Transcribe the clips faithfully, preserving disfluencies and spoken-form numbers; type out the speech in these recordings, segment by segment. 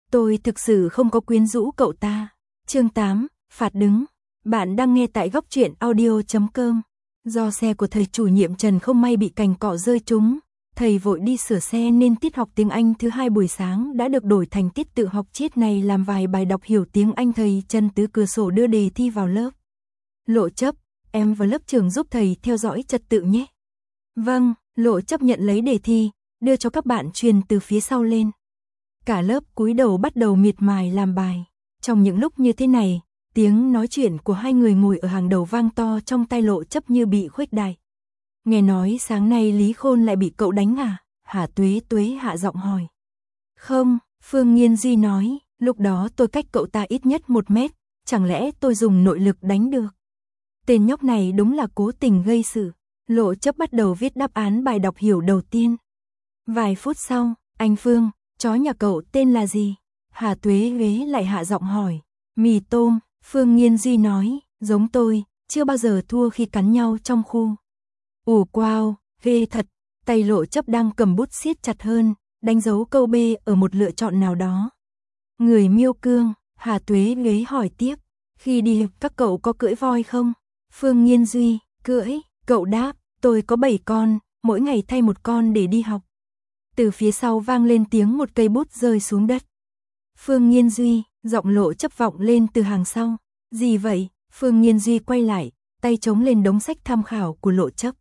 Tôi thực sự không có quyến rũ cậu ta. Chương tám, phạt đứng. Bạn đang nghe tại góc truyện audio chấm com. Do xe của thầy chủ nhiệm Trần không may bị cành cọ rơi trúng, thầy vội đi sửa xe nên tiết học tiếng Anh thứ hai buổi sáng đã được đổi thành tiết tự học triết này, làm vài bài đọc hiểu tiếng Anh. Thầy Trần từ cửa sổ đưa đề thi vào lớp. Lộ Chấp, em vào lớp trưởng giúp thầy theo dõi trật tự nhé. Vâng, Lộ Chấp nhận lấy đề thi, đưa cho các bạn truyền từ phía sau lên. Cả lớp cúi đầu bắt đầu miệt mài làm bài. Trong những lúc như thế này, tiếng nói chuyện của hai người ngồi ở hàng đầu vang to trong tai Lộ Chấp như bị khuếch đại. Nghe nói sáng nay Lý Khôn lại bị cậu đánh à? Hà Tuế Tuế hạ giọng hỏi. Không, Phương Nghiên Duy nói, lúc đó tôi cách cậu ta ít nhất một mét, chẳng lẽ tôi dùng nội lực đánh được? Tên nhóc này đúng là cố tình gây sự. Lộ Chấp bắt đầu viết đáp án bài đọc hiểu đầu tiên. Vài phút sau, anh Phương, chó nhà cậu tên là gì? Hà Tuế Tuế lại hạ giọng hỏi. Mì tôm, Phương Nghiên Duy nói, giống tôi, chưa bao giờ thua khi cắn nhau trong khu. Ủa wow, ghê thật. Tay Lộ Chấp đang cầm bút siết chặt hơn, đánh dấu câu B ở một lựa chọn nào đó. Người Miêu Cương, Hà Tuế Tuế hỏi tiếp, khi đi học các cậu có cưỡi voi không? Phương Nghiên Duy, cưỡi, cậu đáp, tôi có bảy con, mỗi ngày thay một con để đi học. Từ phía sau vang lên tiếng một cây bút rơi xuống đất. Phương Nghiên Duy, giọng Lộ Chấp vọng lên từ hàng sau. Gì vậy? Phương Nghiên Duy quay lại, tay chống lên đống sách tham khảo của Lộ Chấp.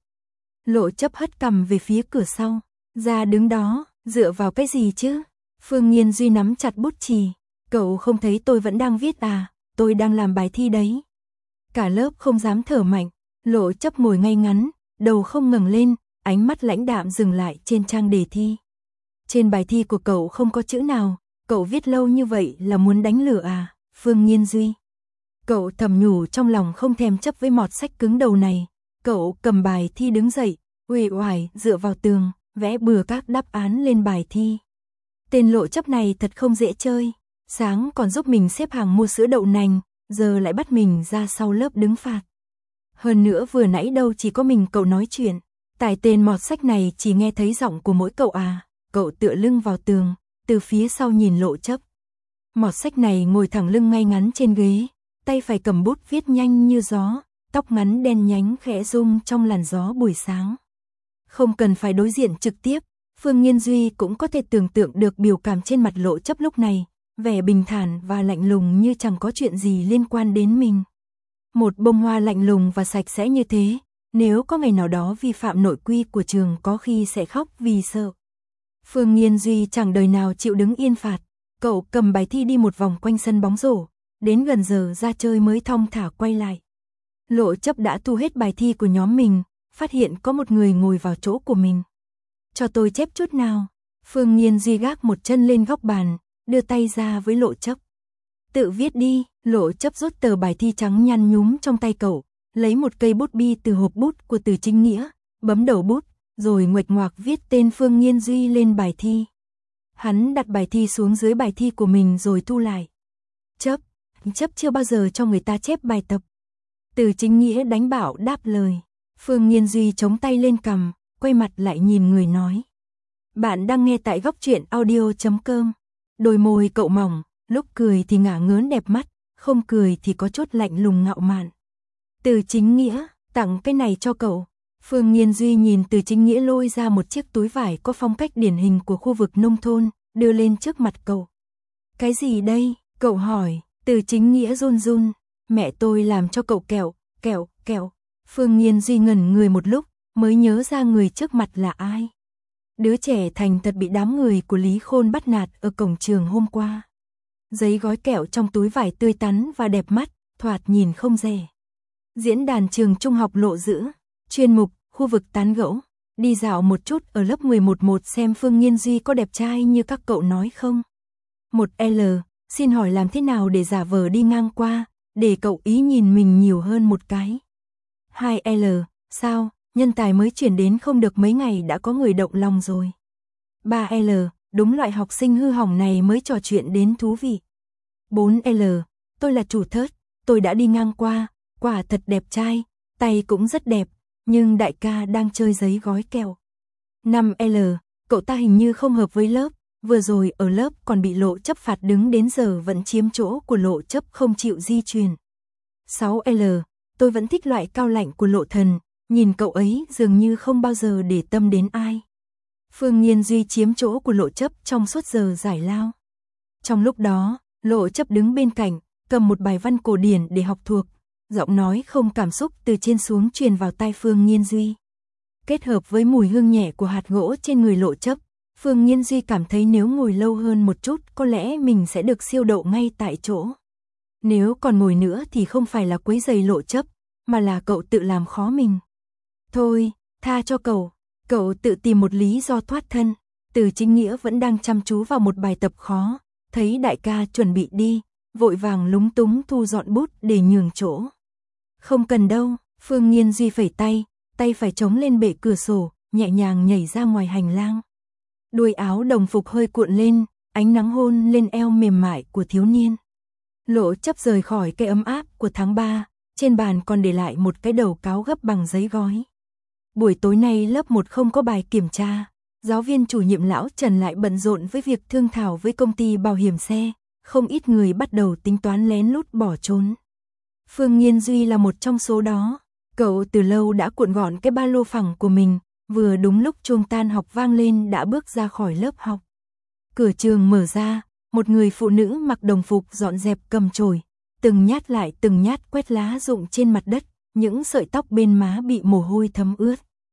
Lộ Chấp hất cằm về phía cửa sau. Ra đứng đó, dựa vào cái gì chứ? Phương Nghiên Duy nắm chặt bút chì. Cậu không thấy tôi vẫn đang viết à? Tôi đang làm bài thi đấy. Cả lớp không dám thở mạnh. Lộ Chấp ngồi ngay ngắn, đầu không ngẩng lên, ánh mắt lãnh đạm dừng lại trên trang đề thi. Trên bài thi của cậu không có chữ nào, cậu viết lâu như vậy là muốn đánh lửa à? Phương Nghiên Duy. Cậu thầm nhủ trong lòng không thèm chấp với mọt sách cứng đầu này. Cậu cầm bài thi đứng dậy, uể oải dựa vào tường, vẽ bừa các đáp án lên bài thi. Tên Lộ Chấp này thật không dễ chơi. Sáng còn giúp mình xếp hàng mua sữa đậu nành, giờ lại bắt mình ra sau lớp đứng phạt. Hơn nữa vừa nãy đâu chỉ có mình cậu nói chuyện. Tại tên mọt sách này chỉ nghe thấy giọng của mỗi cậu à. Cậu tựa lưng vào tường, từ phía sau nhìn Lộ Chấp. Mọt sách này ngồi thẳng lưng ngay ngắn trên ghế, tay phải cầm bút viết nhanh như gió, tóc ngắn đen nhánh khẽ rung trong làn gió buổi sáng. Không cần phải đối diện trực tiếp, Phương Nghiên Duy cũng có thể tưởng tượng được biểu cảm trên mặt Lộ Chấp lúc này, vẻ bình thản và lạnh lùng như chẳng có chuyện gì liên quan đến mình. Một bông hoa lạnh lùng và sạch sẽ như thế, nếu có ngày nào đó vi phạm nội quy của trường có khi sẽ khóc vì sợ. Phương Nghiên Duy chẳng đời nào chịu đứng yên phạt. Cậu cầm bài thi đi một vòng quanh sân bóng rổ, đến gần giờ ra chơi mới thong thả quay lại. Lộ Chấp đã thu hết bài thi của nhóm mình, phát hiện có một người ngồi vào chỗ của mình. Cho tôi chép chút nào. Phương Nghiên Duy gác một chân lên góc bàn, đưa tay ra với Lộ Chấp. Tự viết đi. Lộ Chấp rút tờ bài thi trắng nhăn nhúm trong tay cậu, lấy một cây bút bi từ hộp bút của Từ Chính Nghĩa, bấm đầu bút, rồi nguệch ngoạc viết tên Phương Nghiên Duy lên bài thi. Hắn đặt bài thi xuống dưới bài thi của mình rồi thu lại. Chấp, Chấp chưa bao giờ cho người ta chép bài tập. Từ Chính Nghĩa đánh bảo đáp lời. Phương Nghiên Duy chống tay lên cằm, quay mặt lại nhìn người nói. Bạn đang nghe tại góc truyện audio chấm com. Đôi môi cậu mỏng, lúc cười thì ngả ngớn đẹp mắt, không cười thì có chút lạnh lùng ngạo mạn. Từ Chính Nghĩa, tặng cái này cho cậu. Phương Nghiên Duy nhìn Từ Chính Nghĩa lôi ra một chiếc túi vải có phong cách điển hình của khu vực nông thôn, đưa lên trước mặt cậu. Cái gì đây? Cậu hỏi. Từ Chính Nghĩa run run. Mẹ tôi làm cho cậu kẹo, kẹo, kẹo. Phương Nghiên Duy ngẩn người một lúc, mới nhớ ra người trước mặt là ai. Đứa trẻ thành thật bị đám người của Lý Khôn bắt nạt ở cổng trường hôm qua. Giấy gói kẹo trong túi vải tươi tắn và đẹp mắt, thoạt nhìn không rẻ. Diễn đàn trường trung học Lộ Dữ, chuyên mục, khu vực tán gẫu. Đi dạo một chút ở lớp mười một một xem Phương Nghiên Duy có đẹp trai như các cậu nói không? một L, xin hỏi làm thế nào để giả vờ đi ngang qua, để cậu ý nhìn mình nhiều hơn một cái? hai L, sao, nhân tài mới chuyển đến không được mấy ngày đã có người động lòng rồi. ba L, đúng loại học sinh hư hỏng này mới trò chuyện đến thú vị. bốn L, tôi là chủ thớt, tôi đã đi ngang qua, quả thật đẹp trai, tay cũng rất đẹp, nhưng đại ca đang chơi giấy gói kẹo. năm L, cậu ta hình như không hợp với lớp, vừa rồi ở lớp còn bị Lộ Chấp phạt đứng đến giờ vẫn chiếm chỗ của Lộ Chấp không chịu di chuyển. sáu L, tôi vẫn thích loại cao lạnh của Lộ Thần, nhìn cậu ấy dường như không bao giờ để tâm đến ai. Phương Nghiên Duy chiếm chỗ của Lộ Chấp trong suốt giờ giải lao. Trong lúc đó, Lộ Chấp đứng bên cạnh, cầm một bài văn cổ điển để học thuộc, giọng nói không cảm xúc từ trên xuống truyền vào tai Phương Nghiên Duy. Kết hợp với mùi hương nhẹ của hạt gỗ trên người Lộ Chấp, Phương Nghiên Duy cảm thấy nếu ngồi lâu hơn một chút có lẽ mình sẽ được siêu đậu ngay tại chỗ. Nếu còn ngồi nữa thì không phải là quấy rầy Lộ Chấp, mà là cậu tự làm khó mình. Thôi, tha cho cậu, cậu tự tìm một lý do thoát thân. Từ Chính Nghĩa vẫn đang chăm chú vào một bài tập khó, thấy đại ca chuẩn bị đi, vội vàng lúng túng thu dọn bút để nhường chỗ. Không cần đâu, Phương Nghiên Duy phẩy tay, tay phải chống lên bệ cửa sổ, nhẹ nhàng nhảy ra ngoài hành lang. Đuôi áo đồng phục hơi cuộn lên, ánh nắng hôn lên eo mềm mại của thiếu niên. Lộ Chấp rời khỏi cái ấm áp của tháng ba, trên bàn còn để lại một cái đầu cáo gấp bằng giấy gói. Buổi tối nay lớp một không có bài kiểm tra, giáo viên chủ nhiệm lão Trần lại bận rộn với việc thương thảo với công ty bảo hiểm xe, không ít người bắt đầu tính toán lén lút bỏ trốn. Phương Nghiên Duy là một trong số đó, cậu từ lâu đã cuộn gọn cái ba lô phẳng của mình, vừa đúng lúc chuông tan học vang lên đã bước ra khỏi lớp học. Cửa trường mở ra, một người phụ nữ mặc đồng phục dọn dẹp cầm chổi, từng nhát lại từng nhát quét lá rụng trên mặt đất, những sợi tóc bên má bị mồ hôi thấm ướt.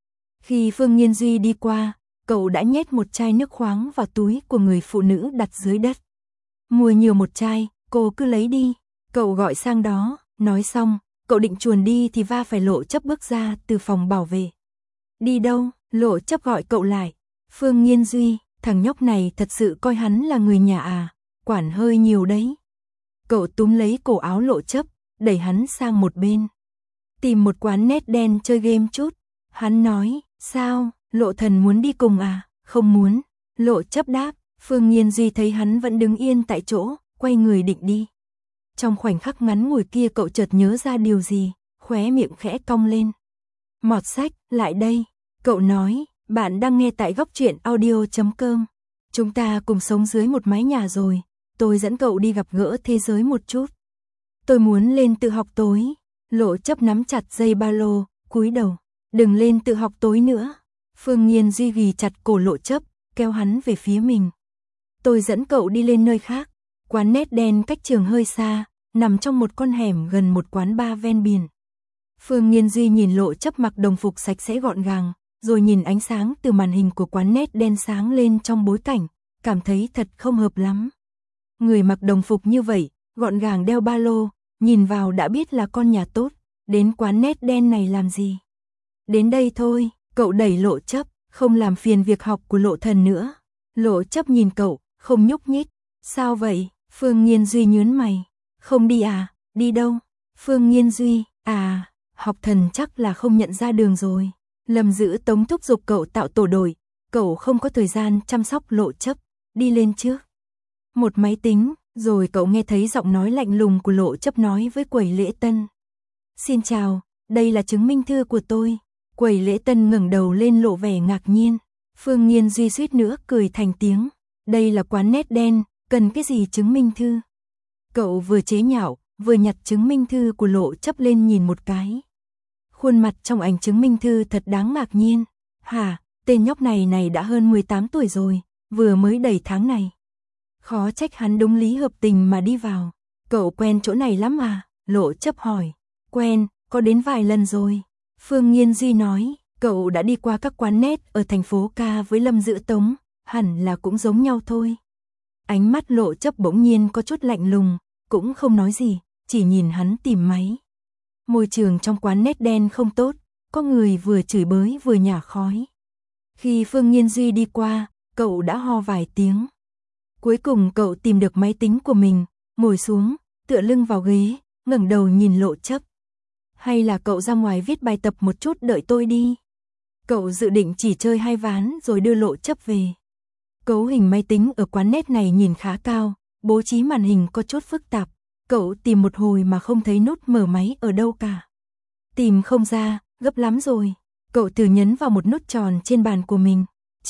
Khi Phương Nghiên Duy đi qua, cậu đã nhét một chai nước khoáng vào túi của người phụ nữ đặt dưới đất. Mua nhiều một chai, cô cứ lấy đi, cậu gọi sang đó, nói xong, cậu định chuồn đi thì va phải Lộ Chấp bước ra từ phòng bảo vệ. Đi đâu? Lộ Chấp gọi cậu lại. Phương Nghiên Duy, thằng nhóc này thật sự coi hắn là người nhà à, quản hơi nhiều đấy. Cậu túm lấy cổ áo Lộ Chấp, đẩy hắn sang một bên. Tìm một quán net đen chơi game chút. Hắn nói, sao, Lộ Thần muốn đi cùng à? Không muốn. Lộ Chấp đáp. Phương Nghiên Duy thấy hắn vẫn đứng yên tại chỗ, quay người định đi. Trong khoảnh khắc ngắn ngủi kia cậu chợt nhớ ra điều gì, khóe miệng khẽ cong lên. Mọt sách, lại đây. Cậu nói, bạn đang nghe tại góc truyện audio chấm com. Chúng ta cùng sống dưới một mái nhà rồi, tôi dẫn cậu đi gặp gỡ thế giới một chút. Tôi muốn lên tự học tối. Lộ Chấp nắm chặt dây ba lô, cúi đầu. Đừng lên tự học tối nữa. Phương Nghiên Duy ghì chặt cổ Lộ Chấp, kéo hắn về phía mình. Tôi dẫn cậu đi lên nơi khác. Quán net đen cách trường hơi xa, nằm trong một con hẻm gần một quán bar ven biển. Phương Nghiên Duy nhìn Lộ Chấp mặc đồng phục sạch sẽ gọn gàng, rồi nhìn ánh sáng từ màn hình của quán net đen sáng lên trong bối cảnh, cảm thấy thật không hợp lắm. Người mặc đồng phục như vậy, gọn gàng đeo ba lô, nhìn vào đã biết là con nhà tốt, đến quán net đen này làm gì? Đến đây thôi, cậu đẩy Lộ Chấp, không làm phiền việc học của Lộ Thần nữa. Lộ Chấp nhìn cậu, không nhúc nhích. Sao vậy? Phương Nghiên Duy nhướng mày. Không đi à? Đi đâu? Phương Nghiên Duy, à, học thần chắc là không nhận ra đường rồi. Lâm Dữ tống thúc giục cậu tạo tổ đội, cậu không có thời gian chăm sóc Lộ Chấp, đi lên trước. Một máy tính, rồi cậu nghe thấy giọng nói lạnh lùng của Lộ Chấp nói với Quầy Lễ Tân. Xin chào, đây là chứng minh thư của tôi. Quầy Lễ Tân ngẩng đầu lên lộ vẻ ngạc nhiên. Phương Nghiên Duy suýt nữa cười thành tiếng. Đây là quán net đen, cần cái gì chứng minh thư? Cậu vừa chế nhạo, vừa nhặt chứng minh thư của Lộ Chấp lên nhìn một cái. Khuôn mặt trong ảnh chứng minh thư thật đáng ngạc nhiên. Hả, tên nhóc này này đã hơn mười tám tuổi rồi, vừa mới đầy tháng này. Khó trách hắn đúng lý hợp tình mà đi vào. Cậu quen chỗ này lắm à? Lộ Chấp hỏi. Quen, có đến vài lần rồi. Phương Nghiên Duy nói, cậu đã đi qua các quán net ở thành phố Ca với Lâm Dữ Tống, hẳn là cũng giống nhau thôi. Ánh mắt Lộ Chấp bỗng nhiên có chút lạnh lùng, cũng không nói gì, chỉ nhìn hắn tìm máy. Môi trường trong quán net đen không tốt, có người vừa chửi bới vừa nhả khói. Khi Phương Nghiên Duy đi qua, cậu đã ho vài tiếng. Cuối cùng cậu tìm được máy tính của mình, ngồi xuống, tựa lưng vào ghế, ngẩng đầu nhìn Lộ Chấp. Hay là cậu ra ngoài viết bài tập một chút đợi tôi đi. Cậu dự định chỉ chơi hai ván rồi đưa Lộ Chấp về. Cấu hình máy tính ở quán net này nhìn khá cao, bố trí màn hình có chút phức tạp. Cậu tìm một hồi mà không thấy nút mở máy ở đâu cả. Tìm không ra, gấp lắm rồi. Cậu thử nhấn vào một nút tròn trên bàn của mình. Chấp,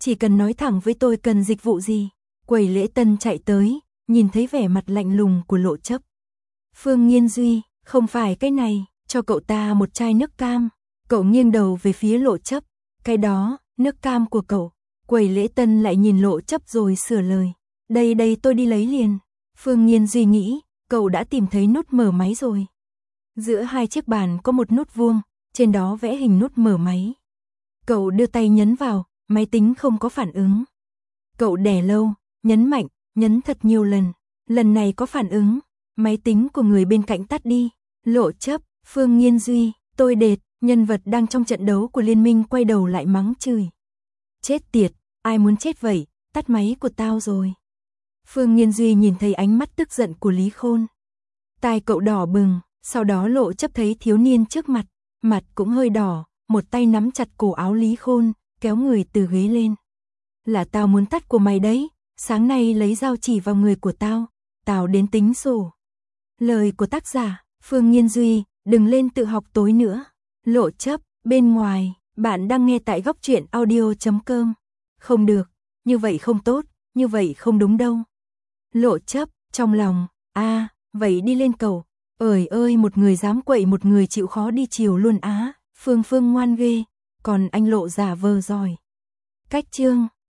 Chỉ cần nói thẳng với tôi cần dịch vụ gì. Quầy lễ tân chạy tới, nhìn thấy vẻ mặt lạnh lùng của Lộ Chấp. Phương Nghiên Duy, không phải cái này, cho cậu ta một chai nước cam. Cậu nghiêng đầu về phía Lộ Chấp. Cái đó, nước cam của cậu. Quầy lễ tân lại nhìn Lộ Chấp rồi sửa lời. Đây đây tôi đi lấy liền. Phương Nghiên Duy nghĩ, cậu đã tìm thấy nút mở máy rồi. Giữa hai chiếc bàn có một nút vuông, trên đó vẽ hình nút mở máy. Cậu đưa tay nhấn vào, máy tính không có phản ứng. Cậu đè lâu, nhấn mạnh, nhấn thật nhiều lần. Lần này có phản ứng, máy tính của người bên cạnh tắt đi. Lộ Chấp, Phương Nghiên Duy, tôi đệt, nhân vật đang trong trận đấu của liên minh quay đầu lại mắng chửi. Chết tiệt, ai muốn chết vậy, tắt máy của tao rồi. Phương Nghiên Duy nhìn thấy ánh mắt tức giận của Lý Khôn. Tai cậu đỏ bừng, sau đó Lộ Chấp thấy thiếu niên trước mặt, mặt cũng hơi đỏ, một tay nắm chặt cổ áo Lý Khôn, kéo người từ ghế lên. Là tao muốn tắt của mày đấy, sáng nay lấy dao chỉ vào người của tao, tao đến tính sổ. Lời của tác giả, Phương Nghiên Duy, đừng lên tự học tối nữa. Lộ Chấp, bên ngoài, bạn đang nghe tại góc truyện audio chấm com. Không được, như vậy không tốt, như vậy không đúng đâu. Lộ Chấp, trong lòng, a à, vậy đi lên cầu. Ơi ơi, một người dám quậy một người chịu khó đi chiều luôn á. Phương Phương ngoan ghê, còn anh Lộ giả vờ giỏi. Cách chương